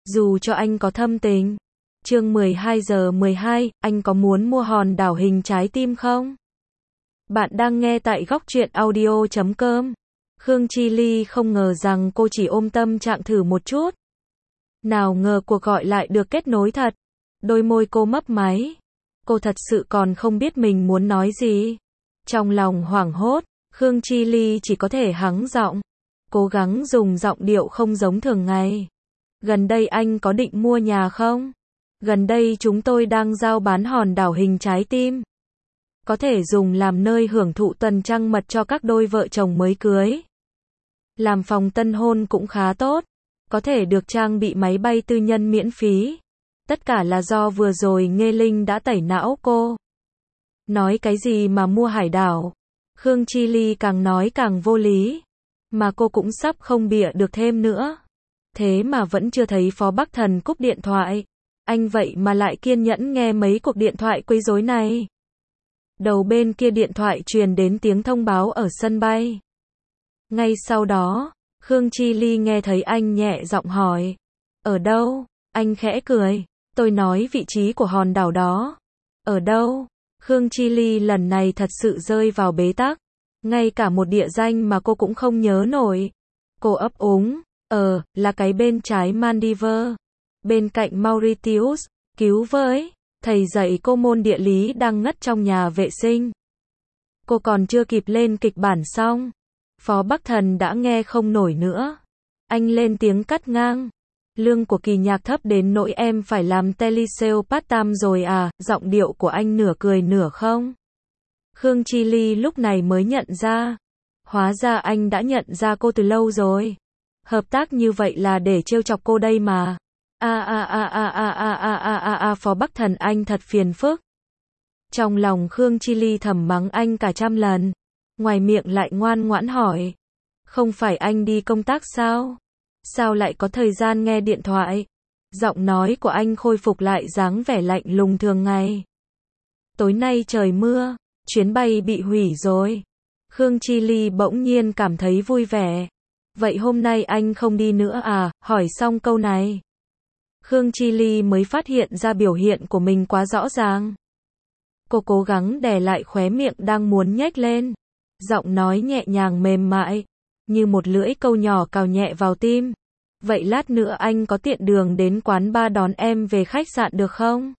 dù cho anh có thâm tình. Chương 12:12, anh có muốn mua hòn đảo hình trái tim không? Bạn đang nghe tại góc truyện audio.com. Khương Chi Ly không ngờ rằng cô chỉ ôm tâm trạng thử một chút. Nào ngờ cuộc gọi lại được kết nối thật. Đôi môi cô mấp máy. Cô thật sự còn không biết mình muốn nói gì. Trong lòng hoảng hốt, Khương Chi Ly chỉ có thể hắng giọng. Cố gắng dùng giọng điệu không giống thường ngày. Gần đây anh có định mua nhà không? Gần đây chúng tôi đang giao bán hòn đảo hình trái tim. Có thể dùng làm nơi hưởng thụ tuần trăng mật cho các đôi vợ chồng mới cưới. Làm phòng tân hôn cũng khá tốt. Có thể được trang bị máy bay tư nhân miễn phí. Tất cả là do vừa rồi Nghê Linh đã tẩy não cô. Nói cái gì mà mua hải đảo? Khương Chi Ly càng nói càng vô lý. Mà cô cũng sắp không bịa được thêm nữa. Thế mà vẫn chưa thấy Phó Bắc Thần cúp điện thoại. Anh vậy mà lại kiên nhẫn nghe mấy cuộc điện thoại quấy rối này. Đầu bên kia điện thoại truyền đến tiếng thông báo ở sân bay. Ngay sau đó, Khương Chi Ly nghe thấy anh nhẹ giọng hỏi. Ở đâu? Anh khẽ cười. Tôi nói vị trí của hòn đảo đó. Ở đâu? Khương Chi Ly lần này thật sự rơi vào bế tắc. Ngay cả một địa danh mà cô cũng không nhớ nổi. Cô ấp úng. Là cái bên trái Maldives. Bên cạnh Mauritius. Cứu với. Thầy dạy cô môn địa lý đang ngất trong nhà vệ sinh. Cô còn chưa kịp lên kịch bản xong. Phó Bắc Thần đã nghe không nổi nữa. Anh lên tiếng cắt ngang. Lương của Kỳ Nhạc thấp đến nỗi em phải làm telesale part-time rồi à? Giọng điệu của anh nửa cười nửa không. Khương Chi Ly lúc này mới nhận ra. Hóa ra anh đã nhận ra cô từ lâu rồi. Hợp tác như vậy là để trêu chọc cô đây mà. Phó Bắc Thần anh thật phiền phức. Trong lòng Khương Chi Ly thầm mắng anh cả trăm lần. Ngoài miệng lại ngoan ngoãn hỏi. Không phải anh đi công tác sao? Sao lại có thời gian nghe điện thoại? Giọng nói của anh khôi phục lại dáng vẻ lạnh lùng thường ngày. Tối nay trời mưa, chuyến bay bị hủy rồi. Khương Chi Ly bỗng nhiên cảm thấy vui vẻ. Vậy hôm nay anh không đi nữa à? Hỏi xong câu này. Khương Chi Ly mới phát hiện ra biểu hiện của mình quá rõ ràng. Cô cố gắng đè lại khóe miệng đang muốn nhếch lên. Giọng nói nhẹ nhàng mềm mại, như một lưỡi câu nhỏ cào nhẹ vào tim. Vậy lát nữa anh có tiện đường đến quán bar đón em về khách sạn được không?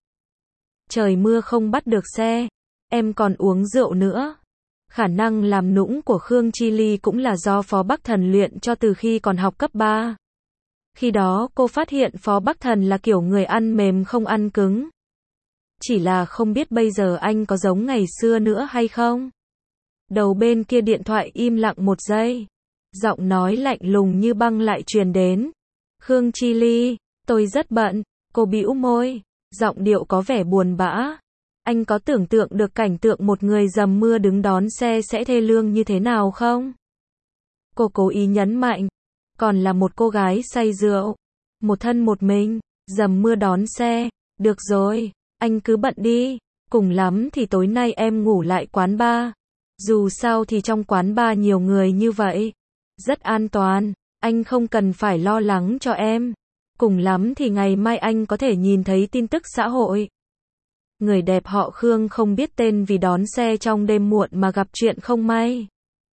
Trời mưa không bắt được xe, em còn uống rượu nữa. Khả năng làm nũng của Khương Chi Ly cũng là do Phó Bắc Thần luyện cho từ khi còn học cấp 3. Khi đó cô phát hiện Phó Bắc Thần là kiểu người ăn mềm không ăn cứng. Chỉ là không biết bây giờ anh có giống ngày xưa nữa hay không? Đầu bên kia điện thoại im lặng một giây. Giọng nói lạnh lùng như băng lại truyền đến. Khương Chi Ly, tôi rất bận. Cô bĩu môi. Giọng điệu có vẻ buồn bã. Anh có tưởng tượng được cảnh tượng một người dầm mưa đứng đón xe sẽ thê lương như thế nào không? Cô cố ý nhấn mạnh. Còn là một cô gái say rượu. Một thân một mình. Dầm mưa đón xe. Được rồi, anh cứ bận đi. Cùng lắm thì tối nay em ngủ lại quán bar. Dù sao thì trong quán bar nhiều người như vậy. Rất an toàn. Anh không cần phải lo lắng cho em. Cùng lắm thì ngày mai anh có thể nhìn thấy tin tức xã hội. Người đẹp họ Khương không biết tên vì đón xe trong đêm muộn mà gặp chuyện không may.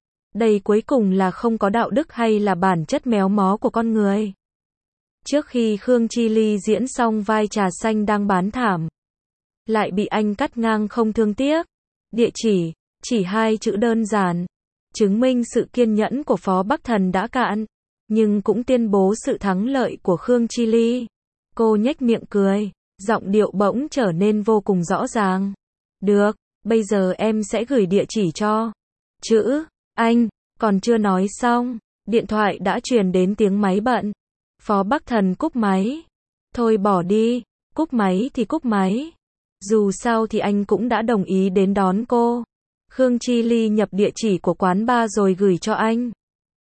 Đây cuối cùng là không có đạo đức hay là bản chất méo mó của con người. Trước khi Khương Chi Ly diễn xong vai trà xanh đang bán thảm, lại bị anh cắt ngang không thương tiếc. Địa chỉ 2 chữ đơn giản, chứng minh sự kiên nhẫn của Phó Bắc Thần đã cạn, nhưng cũng tuyên bố sự thắng lợi của Khương Chi Ly. Cô nhếch miệng cười, giọng điệu bỗng trở nên vô cùng rõ ràng. Được, bây giờ em sẽ gửi địa chỉ cho. Chữ, anh, còn chưa nói xong, điện thoại đã truyền đến tiếng máy bận. Phó Bắc Thần cúp máy. Thôi bỏ đi, cúp máy thì cúp máy. Dù sao thì anh cũng đã đồng ý đến đón cô. Khương Chi Ly nhập địa chỉ của quán bar rồi gửi cho anh.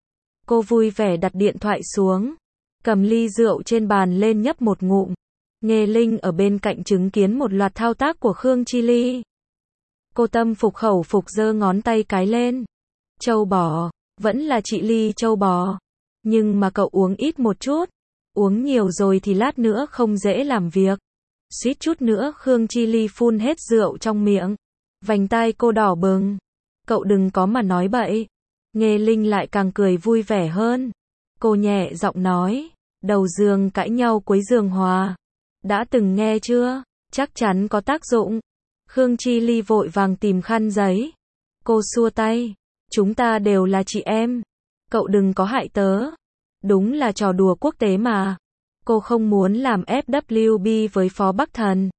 Cô vui vẻ đặt điện thoại xuống, cầm ly rượu trên bàn lên nhấp một ngụm. Nghê Linh ở bên cạnh chứng kiến một loạt thao tác của Khương Chi Ly. Cô tâm phục khẩu phục giơ ngón tay cái lên. Trâu bò, vẫn là chị Ly trâu bò. Nhưng mà cậu uống ít một chút. Uống nhiều rồi thì lát nữa không dễ làm việc. Suýt chút nữa Khương Chi Ly phun hết rượu trong miệng. Vành tai cô đỏ bừng. Cậu đừng có mà nói bậy. Nghê Linh lại càng cười vui vẻ hơn. Cô nhẹ giọng nói, đầu giường cãi nhau cuối giường hòa. Đã từng nghe chưa? Chắc chắn có tác dụng. Khương Chi Ly vội vàng tìm khăn giấy. Cô xua tay. Chúng ta đều là chị em. Cậu đừng có hại tớ. Đúng là trò đùa quốc tế mà. Cô không muốn làm FWB với Phó Bắc Thần.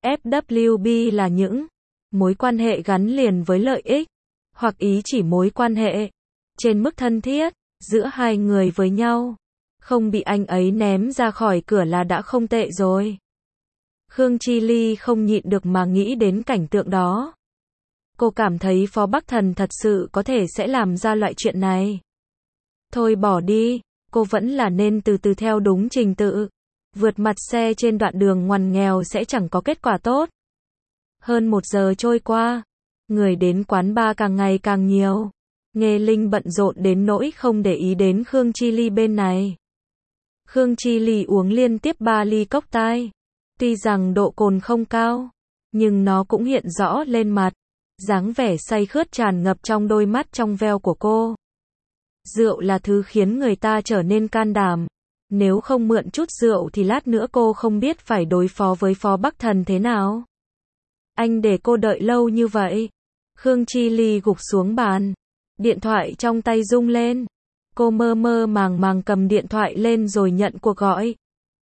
FWB là những mối quan hệ gắn liền với lợi ích, hoặc ý chỉ mối quan hệ trên mức thân thiết giữa hai người với nhau. Không bị anh ấy ném ra khỏi cửa là đã không tệ rồi. Khương Chi Ly không nhịn được mà nghĩ đến cảnh tượng đó. Cô cảm thấy Phó Bắc Thần thật sự có thể sẽ làm ra loại chuyện này. Thôi bỏ đi, cô vẫn là nên từ từ theo đúng trình tự. Vượt mặt xe trên đoạn đường ngoằn nghèo sẽ chẳng có kết quả tốt. Hơn 1 giờ trôi qua, người đến quán bar càng ngày càng nhiều. Nghê Linh bận rộn đến nỗi không để ý đến Khương Chi Ly bên này. Khương Chi Ly uống liên tiếp 3 ly cocktail. Tuy rằng độ cồn không cao, nhưng nó cũng hiện rõ lên mặt. Dáng vẻ say khướt tràn ngập trong đôi mắt trong veo của cô. Rượu là thứ khiến người ta trở nên can đảm. Nếu không mượn chút rượu thì lát nữa cô không biết phải đối phó với Phó Bắc Thần thế nào. Anh để cô đợi lâu như vậy. Khương Chi Ly gục xuống bàn. Điện thoại trong tay rung lên. Cô mơ mơ màng màng cầm điện thoại lên rồi nhận cuộc gọi.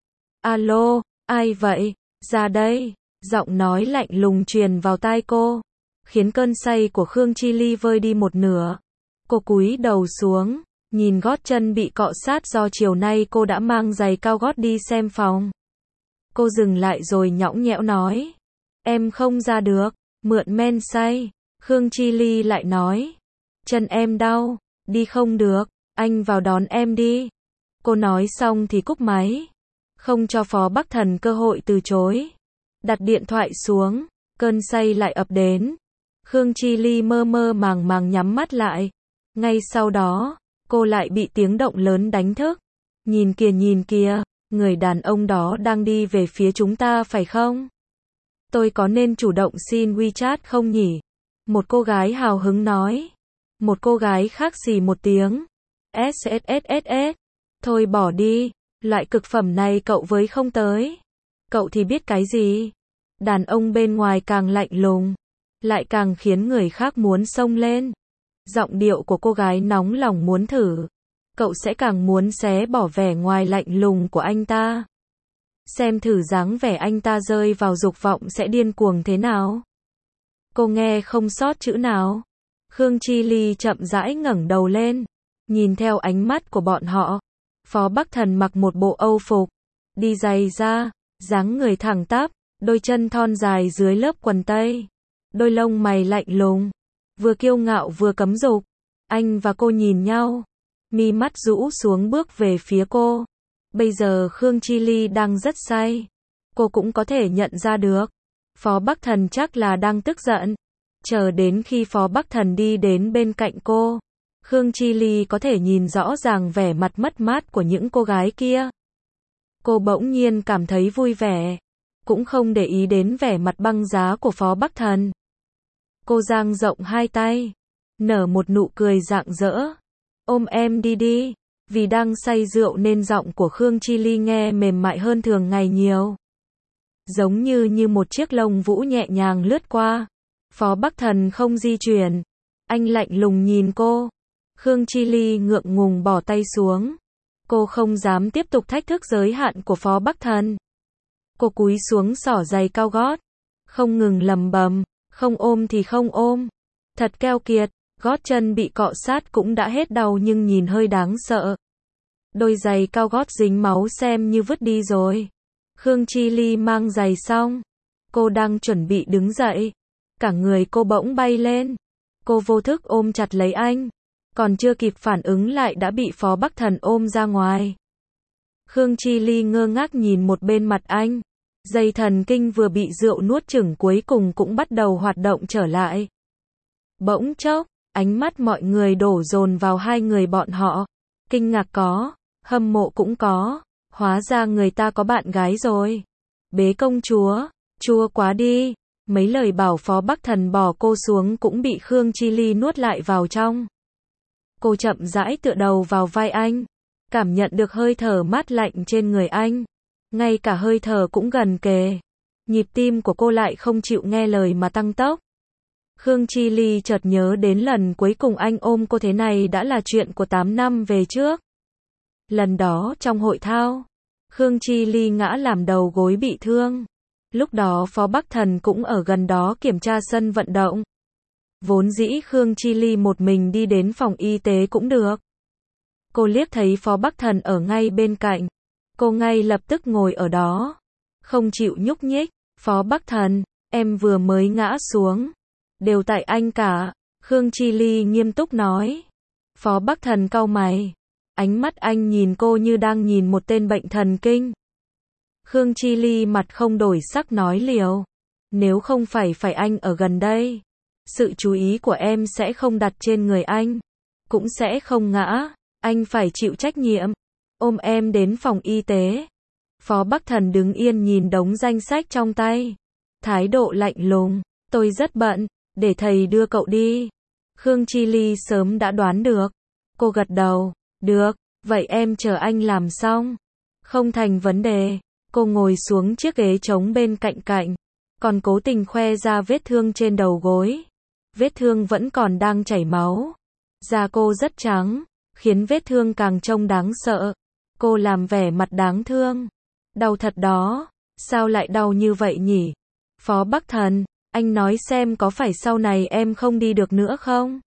Alo, ai vậy? Ra đây. Giọng nói lạnh lùng truyền vào tai cô, khiến cơn say của Khương Chi Ly vơi đi một nửa. Cô cúi đầu xuống, nhìn gót chân bị cọ sát do chiều nay cô đã mang giày cao gót đi xem phòng. Cô dừng lại rồi nhõng nhẽo nói. Em không ra được, mượn men say. Khương Chi Ly lại nói. Chân em đau, đi không được, anh vào đón em đi. Cô nói xong thì cúp máy. Không cho Phó Bắc Thần cơ hội từ chối. Đặt điện thoại xuống, cơn say lại ập đến. Khương Chi Ly mơ mơ màng màng nhắm mắt lại. Ngay sau đó, cô lại bị tiếng động lớn đánh thức. Nhìn kìa, người đàn ông đó đang đi về phía chúng ta phải không? Tôi có nên chủ động xin WeChat không nhỉ? Một cô gái hào hứng nói. Một cô gái khác xì một tiếng. SSSSS. Thôi bỏ đi, loại cực phẩm này cậu với không tới. Cậu thì biết cái gì? Đàn ông bên ngoài càng lạnh lùng, lại càng khiến người khác muốn xông lên. Giọng điệu của cô gái nóng lòng muốn thử. Cậu sẽ càng muốn xé bỏ vẻ ngoài lạnh lùng của anh ta. Xem thử dáng vẻ anh ta rơi vào dục vọng sẽ điên cuồng thế nào. Cô nghe không sót chữ nào. Khương Chi Ly chậm rãi ngẩng đầu lên, nhìn theo ánh mắt của bọn họ. Phó Bắc Thần mặc một bộ âu phục, đi giày da, dáng người thẳng tắp, đôi chân thon dài dưới lớp quần tây. Đôi lông mày lạnh lùng, vừa kiêu ngạo vừa cấm dục. Anh và cô nhìn nhau, mi mắt rũ xuống bước về phía cô. Bây giờ Khương Chi Ly đang rất say. Cô cũng có thể nhận ra được. Phó Bắc Thần chắc là đang tức giận. Chờ đến khi Phó Bắc Thần đi đến bên cạnh cô, Khương Chi Ly có thể nhìn rõ ràng vẻ mặt mất mát của những cô gái kia. Cô bỗng nhiên cảm thấy vui vẻ, cũng không để ý đến vẻ mặt băng giá của Phó Bắc Thần. Cô dang rộng hai tay, nở một nụ cười rạng rỡ. Ôm em đi đi. Vì đang say rượu nên giọng của Khương Chi Ly nghe mềm mại hơn thường ngày nhiều. Giống như một chiếc lông vũ nhẹ nhàng lướt qua. Phó Bắc Thần không di chuyển. Anh lạnh lùng nhìn cô. Khương Chi Ly ngượng ngùng bỏ tay xuống. Cô không dám tiếp tục thách thức giới hạn của Phó Bắc Thần. Cô cúi xuống xỏ giày cao gót, không ngừng lầm bầm, không ôm thì không ôm. Thật keo kiệt, gót chân bị cọ sát cũng đã hết đau nhưng nhìn hơi đáng sợ. Đôi giày cao gót dính máu xem như vứt đi rồi. Khương Chi Ly mang giày xong, cô đang chuẩn bị đứng dậy. Cả người cô bỗng bay lên. Cô vô thức ôm chặt lấy anh. Còn chưa kịp phản ứng lại đã bị Phó Bắc Thần ôm ra ngoài. Khương Chi Ly ngơ ngác nhìn một bên mặt anh. Dây thần kinh vừa bị rượu nuốt chửng cuối cùng cũng bắt đầu hoạt động trở lại. Bỗng chốc, ánh mắt mọi người đổ dồn vào hai người bọn họ. Kinh ngạc có, hâm mộ cũng có, Hóa ra người ta có bạn gái rồi. Bế công chúa, chua quá đi. Mấy lời bảo Phó Bắc Thần bỏ cô xuống cũng bị Khương Chi Ly nuốt lại vào trong. Cô chậm rãi tựa đầu vào vai anh, cảm nhận được hơi thở mát lạnh trên người anh. Ngay cả hơi thở cũng gần kề. Nhịp tim của cô lại không chịu nghe lời mà tăng tốc. Khương Chi Ly chợt nhớ đến lần cuối cùng anh ôm cô thế này đã là chuyện của 8 năm về trước. Lần đó trong hội thao, Khương Chi Ly ngã làm đầu gối bị thương. Lúc đó Phó Bắc Thần cũng ở gần đó kiểm tra sân vận động. Vốn dĩ Khương Chi Ly một mình đi đến phòng y tế cũng được. Cô liếc thấy Phó Bắc Thần ở ngay bên cạnh. Cô ngay lập tức ngồi ở đó. Không chịu nhúc nhích. Phó Bắc Thần, em vừa mới ngã xuống. Đều tại anh cả. Khương Chi Ly nghiêm túc nói. Phó Bắc Thần cau mày. Ánh mắt anh nhìn cô như đang nhìn một tên bệnh thần kinh. Khương Chi Ly mặt không đổi sắc nói liều. Nếu không phải anh ở gần đây, sự chú ý của em sẽ không đặt trên người anh. Cũng sẽ không ngã. Anh phải chịu trách nhiệm. Ôm em đến phòng y tế. Phó Bắc Thần đứng yên nhìn đống danh sách trong tay. Thái độ lạnh lùng. Tôi rất bận. Để thầy đưa cậu đi. Khương Chi Ly sớm đã đoán được. Cô gật đầu. Được. Vậy em chờ anh làm xong. Không thành vấn đề. Cô ngồi xuống chiếc ghế trống bên cạnh. Còn cố tình khoe ra vết thương trên đầu gối. Vết thương vẫn còn đang chảy máu. Da cô rất trắng, khiến vết thương càng trông đáng sợ. Cô làm vẻ mặt đáng thương. Đau thật đó. Sao lại đau như vậy nhỉ? Phó Bắc Thần, anh nói xem có phải sau này em không đi được nữa không?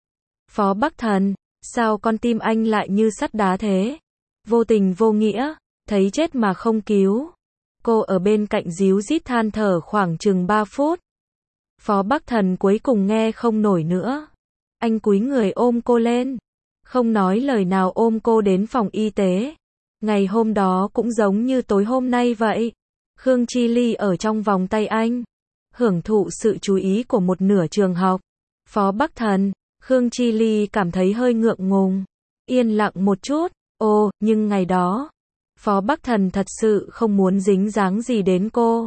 Phó Bắc Thần, sao con tim anh lại như sắt đá thế? Vô tình vô nghĩa, thấy chết mà không cứu. Cô ở bên cạnh díu dít than thở khoảng chừng 3 phút. Phó Bắc Thần cuối cùng nghe không nổi nữa. Anh cúi người ôm cô lên. Không nói lời nào ôm cô đến phòng y tế. Ngày hôm đó cũng giống như tối hôm nay vậy. Khương Chi Ly ở trong vòng tay anh. Hưởng thụ sự chú ý của một nửa trường học. Phó Bắc Thần, Khương Chi Ly cảm thấy hơi ngượng ngùng. Yên lặng một chút. Ồ, nhưng ngày đó, Phó Bắc Thần thật sự không muốn dính dáng gì đến cô.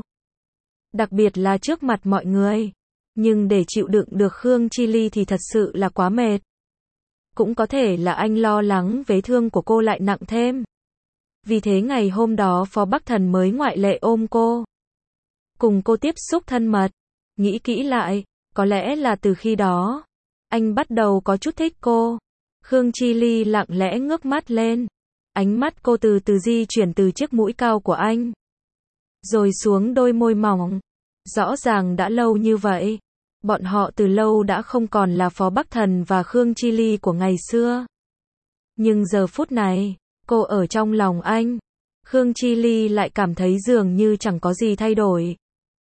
Đặc biệt là trước mặt mọi người. Nhưng để chịu đựng được Khương Chi Ly thì thật sự là quá mệt. Cũng có thể là anh lo lắng vết thương của cô lại nặng thêm. Vì thế ngày hôm đó Phó Bắc Thần mới ngoại lệ ôm cô. Cùng cô tiếp xúc thân mật. Nghĩ kỹ lại, có lẽ là từ khi đó, anh bắt đầu có chút thích cô. Khương Chi Ly lặng lẽ ngước mắt lên. Ánh mắt cô từ từ di chuyển từ chiếc mũi cao của anh. Rồi xuống đôi môi mỏng. Rõ ràng đã lâu như vậy. Bọn họ từ lâu đã không còn là Phó Bắc Thần và Khương Chi Ly của ngày xưa. Nhưng giờ phút này, cô ở trong lòng anh. Khương Chi Ly lại cảm thấy dường như chẳng có gì thay đổi.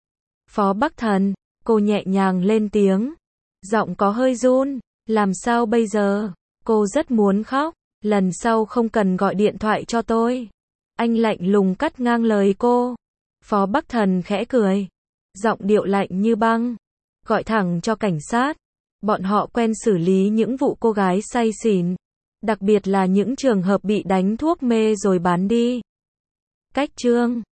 Phó Bắc Thần, cô nhẹ nhàng lên tiếng. Giọng có hơi run. Làm sao bây giờ? Cô rất muốn khóc. Lần sau không cần gọi điện thoại cho tôi. Anh lạnh lùng cắt ngang lời cô. Phó Bắc Thần khẽ cười. Giọng điệu lạnh như băng. Gọi thẳng cho cảnh sát. Bọn họ quen xử lý những vụ cô gái say xỉn. Đặc biệt là những trường hợp bị đánh thuốc mê rồi bán đi. Cách chương